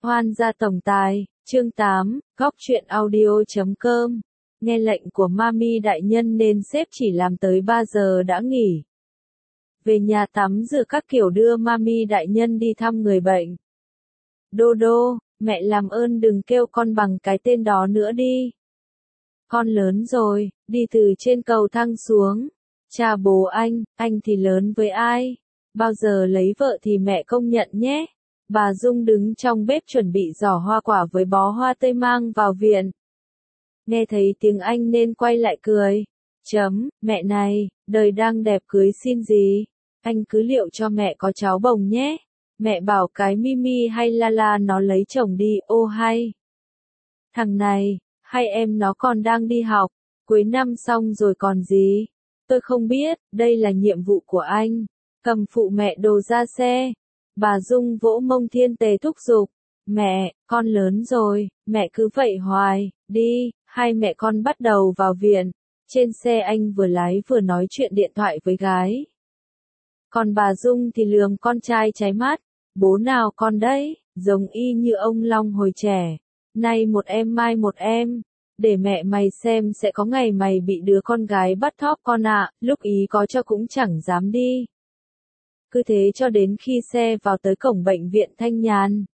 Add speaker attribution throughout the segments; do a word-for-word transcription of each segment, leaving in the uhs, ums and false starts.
Speaker 1: Hoan gia tổng tài, chương tám, góc truyện audio chấm com. Nghe lệnh của Mami đại nhân nên sếp chỉ làm tới ba giờ đã nghỉ. Về nhà tắm rửa các kiểu đưa Mami đại nhân đi thăm người bệnh. Đô đô, mẹ làm ơn đừng kêu con bằng cái tên đó nữa đi. Con lớn rồi, đi từ trên cầu thang xuống. Chà bố anh, anh thì lớn với ai? Bao giờ lấy vợ thì mẹ công nhận nhé. Bà Dung đứng trong bếp chuẩn bị giỏ hoa quả với bó hoa tươi mang vào viện. Nghe thấy tiếng Anh nên quay lại cười. Chấm, mẹ này, đời đang đẹp cưới xin gì? Anh cứ liệu cho mẹ có cháu bồng nhé. Mẹ bảo cái Mimi hay Lala nó lấy chồng đi, ô hay. Thằng này, hay em nó còn đang đi học, cuối năm xong rồi còn gì? Tôi không biết, đây là nhiệm vụ của anh. Cầm phụ mẹ đồ ra xe. Bà Dung vỗ mông Thiên Tề thúc giục. Mẹ, con lớn rồi, mẹ cứ vậy hoài, đi. Hai mẹ con bắt đầu vào viện. Trên xe anh vừa lái vừa nói chuyện điện thoại với gái. Còn bà Dung thì lườm con trai cháy mắt. Bố nào con đấy, giống y như ông Long hồi trẻ. Nay một em mai một em. Để mẹ mày xem sẽ có ngày mày bị đứa con gái bắt thóp con ạ, lúc ý có cho cũng chẳng dám đi. Cứ thế cho đến khi xe vào tới cổng bệnh viện Thanh Nhàn.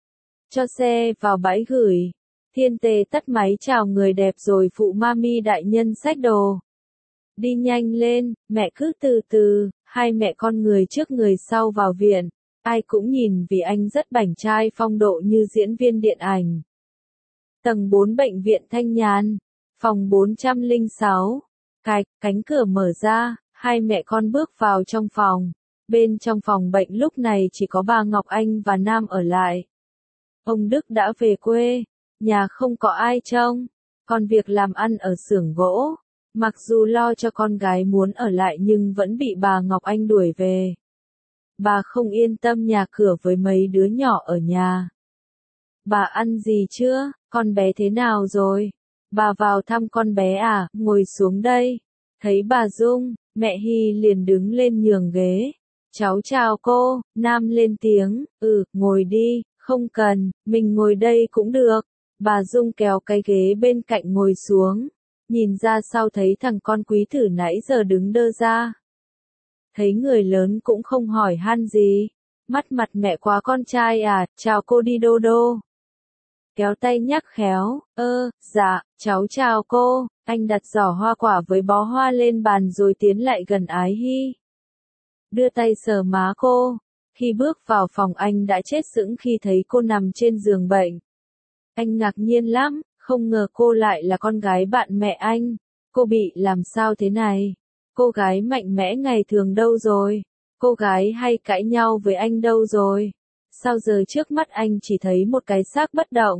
Speaker 1: Cho xe vào bãi gửi. Thiên Tề tắt máy chào người đẹp rồi phụ Mami đại nhân xách đồ. Đi nhanh lên, mẹ cứ từ từ, hai mẹ con người trước người sau vào viện. Ai cũng nhìn vì anh rất bảnh trai phong độ như diễn viên điện ảnh. Tầng bốn bệnh viện Thanh Nhàn, phòng bốn trăm lẻ sáu. Cạch, cánh cửa mở ra, hai mẹ con bước vào trong phòng. Bên trong phòng bệnh lúc này chỉ có bà Ngọc Anh và Nam ở lại. Ông Đức đã về quê, nhà không có ai trông, còn việc làm ăn ở xưởng gỗ. Mặc dù lo cho con gái muốn ở lại nhưng vẫn bị bà Ngọc Anh đuổi về. Bà không yên tâm nhà cửa với mấy đứa nhỏ ở nhà. Bà ăn gì chưa, con bé thế nào rồi? Bà vào thăm con bé à, ngồi xuống đây. Thấy bà Dung, mẹ Hy liền đứng lên nhường ghế. Cháu chào cô, Nam lên tiếng, ừ, ngồi đi, không cần, mình ngồi đây cũng được. Bà Dung kéo cái ghế bên cạnh ngồi xuống. Nhìn ra sau thấy thằng con quý thử nãy giờ đứng đơ ra. Thấy người lớn cũng không hỏi han gì. Mắt mặt mẹ quá con trai à, chào cô đi Đô đô. Kéo tay nhắc khéo, ơ, dạ, cháu chào cô. Anh đặt giỏ hoa quả với bó hoa lên bàn rồi tiến lại gần Ái Hy. Đưa tay sờ má cô. Khi bước vào phòng anh đã chết sững khi thấy cô nằm trên giường bệnh. Anh ngạc nhiên lắm, không ngờ cô lại là con gái bạn mẹ anh. Cô bị làm sao thế này? Cô gái mạnh mẽ ngày thường đâu rồi? Cô gái hay cãi nhau với anh đâu rồi? Sao giờ trước mắt anh chỉ thấy một cái xác bất động?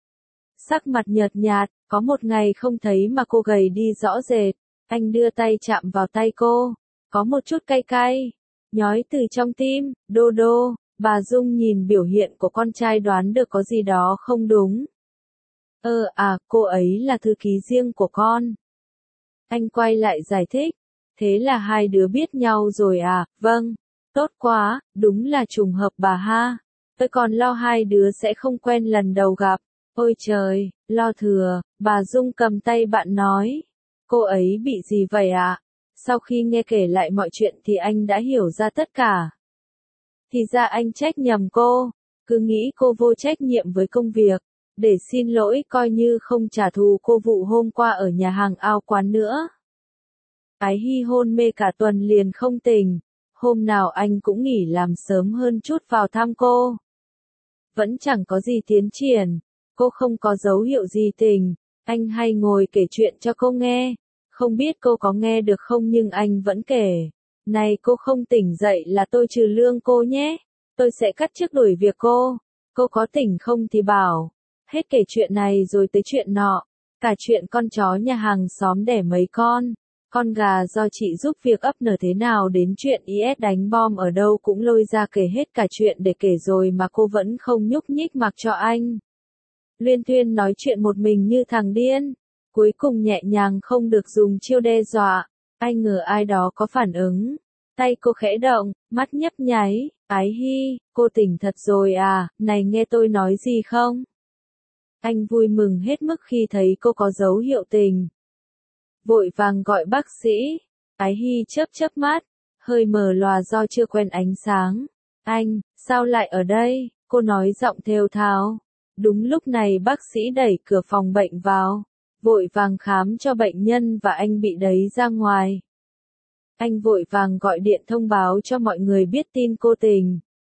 Speaker 1: Sắc mặt nhợt nhạt, có một ngày không thấy mà cô gầy đi rõ rệt. Anh đưa tay chạm vào tay cô. Có một chút cay cay. Nhói từ trong tim, Đô đô. Bà Dung nhìn biểu hiện của con trai đoán được có gì đó không đúng. Ơ à, cô ấy là thư ký riêng của con. Anh quay lại giải thích. Thế là hai đứa biết nhau rồi à, vâng. Tốt quá, đúng là trùng hợp bà ha. Tôi còn lo hai đứa sẽ không quen lần đầu gặp. Ôi trời, lo thừa, bà Dung cầm tay bạn nói. Cô ấy bị gì vậy ạ? À? Sau khi nghe kể lại mọi chuyện thì anh đã hiểu ra tất cả. Thì ra anh trách nhầm cô, cứ nghĩ cô vô trách nhiệm với công việc. Để xin lỗi coi như không trả thù cô vụ hôm qua ở nhà hàng ao quán nữa. Ái Hy hôn mê cả tuần liền không tỉnh. Hôm nào anh cũng nghỉ làm sớm hơn chút vào thăm cô. Vẫn chẳng có gì tiến triển. Cô không có dấu hiệu gì tỉnh. Anh hay ngồi kể chuyện cho cô nghe. Không biết cô có nghe được không nhưng anh vẫn kể. Này cô không tỉnh dậy là tôi trừ lương cô nhé. Tôi sẽ cắt chức đuổi việc cô. Cô có tỉnh không thì bảo. Hết kể chuyện này rồi tới chuyện nọ. Cả chuyện con chó nhà hàng xóm đẻ mấy con. Con gà do chị giúp việc ấp nở thế nào đến chuyện i ét đánh bom ở đâu cũng lôi ra kể hết cả chuyện để kể rồi mà cô vẫn không nhúc nhích mặc cho anh. Luyên thuyên nói chuyện một mình như thằng điên. Cuối cùng nhẹ nhàng không được dùng chiêu đe dọa. Ai ngờ ai đó có phản ứng. Tay cô khẽ động, mắt nhấp nháy. Ái Hy, cô tỉnh thật rồi à, này nghe tôi nói gì không? Anh vui mừng hết mức khi thấy cô có dấu hiệu tỉnh. Vội vàng gọi bác sĩ. Ái Hy chớp chớp mắt, hơi mờ lòa do chưa quen ánh sáng. Anh, sao lại ở đây? Cô nói giọng thều thào. Đúng lúc này bác sĩ đẩy cửa phòng bệnh vào, vội vàng khám cho bệnh nhân và anh bị đẩy ra ngoài. Anh vội vàng gọi điện thông báo cho mọi người biết tin cô tỉnh.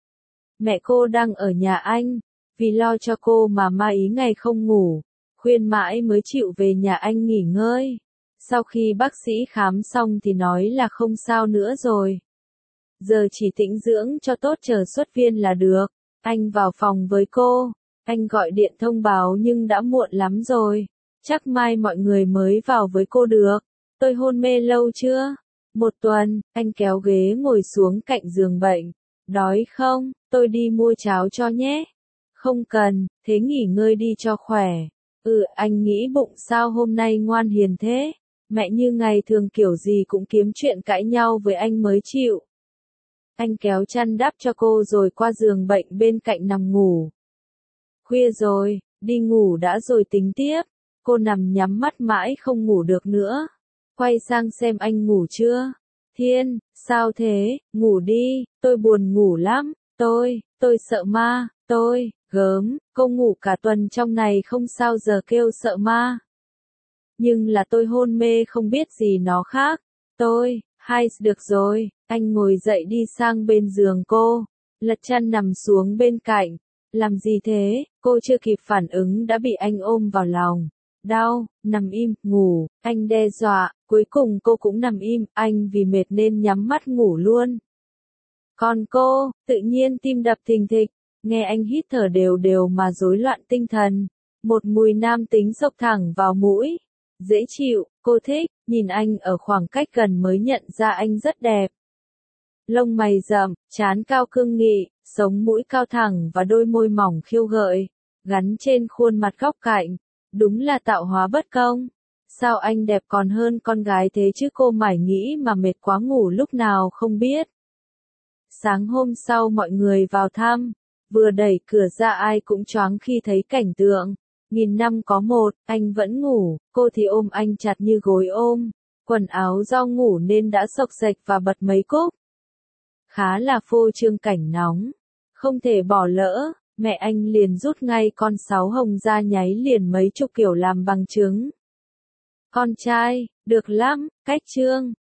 Speaker 1: Mẹ cô đang ở nhà anh, vì lo cho cô mà ma ý ngày không ngủ, khuyên mãi mới chịu về nhà anh nghỉ ngơi. Sau khi bác sĩ khám xong thì nói là không sao nữa rồi. Giờ chỉ tĩnh dưỡng cho tốt chờ xuất viện là được. Anh vào phòng với cô, anh gọi điện thông báo nhưng đã muộn lắm rồi. Chắc mai mọi người mới vào với cô được. Tôi hôn mê lâu chưa? Một tuần, anh kéo ghế ngồi xuống cạnh giường bệnh. Đói không? Tôi đi mua cháo cho nhé. Không cần, thế nghỉ ngơi đi cho khỏe. Ừ, anh nghĩ bụng sao hôm nay ngoan hiền thế? Mẹ như ngày thường kiểu gì cũng kiếm chuyện cãi nhau với anh mới chịu. Anh kéo chăn đắp cho cô rồi qua giường bệnh bên cạnh nằm ngủ. Khuya rồi, đi ngủ đã rồi tính tiếp. Cô nằm nhắm mắt mãi không ngủ được nữa. Quay sang xem anh ngủ chưa. Thiên, sao thế, ngủ đi, tôi buồn ngủ lắm, tôi, tôi sợ ma, tôi, gớm, cô ngủ cả tuần trong này không sao giờ kêu sợ ma. Nhưng là tôi hôn mê không biết gì nó khác, tôi, hay, được rồi, anh ngồi dậy đi sang bên giường cô, lật chăn nằm xuống bên cạnh, làm gì thế, cô chưa kịp phản ứng đã bị anh ôm vào lòng. Đau, nằm im, ngủ, anh đe dọa, cuối cùng cô cũng nằm im, anh vì mệt nên nhắm mắt ngủ luôn. Còn cô, tự nhiên tim đập thình thịch, nghe anh hít thở đều đều mà rối loạn tinh thần, một mùi nam tính xộc thẳng vào mũi, dễ chịu, cô thích, nhìn anh ở khoảng cách gần mới nhận ra anh rất đẹp. Lông mày rậm, trán cao cương nghị, sống mũi cao thẳng và đôi môi mỏng khiêu gợi, gắn trên khuôn mặt góc cạnh. Đúng là tạo hóa bất công. Sao anh đẹp còn hơn con gái thế chứ cô mải nghĩ mà mệt quá ngủ lúc nào không biết. Sáng hôm sau mọi người vào thăm, vừa đẩy cửa ra ai cũng choáng khi thấy cảnh tượng. Nghìn năm có một, anh vẫn ngủ, cô thì ôm anh chặt như gối ôm. Quần áo do ngủ nên đã xộc xệch và bật mấy cúc. Khá là phô trương cảnh nóng. Không thể bỏ lỡ. Mẹ anh liền rút ngay con sáo hồng ra nháy liền mấy chục kiểu làm bằng chứng. Con trai, được lắm, cách trương,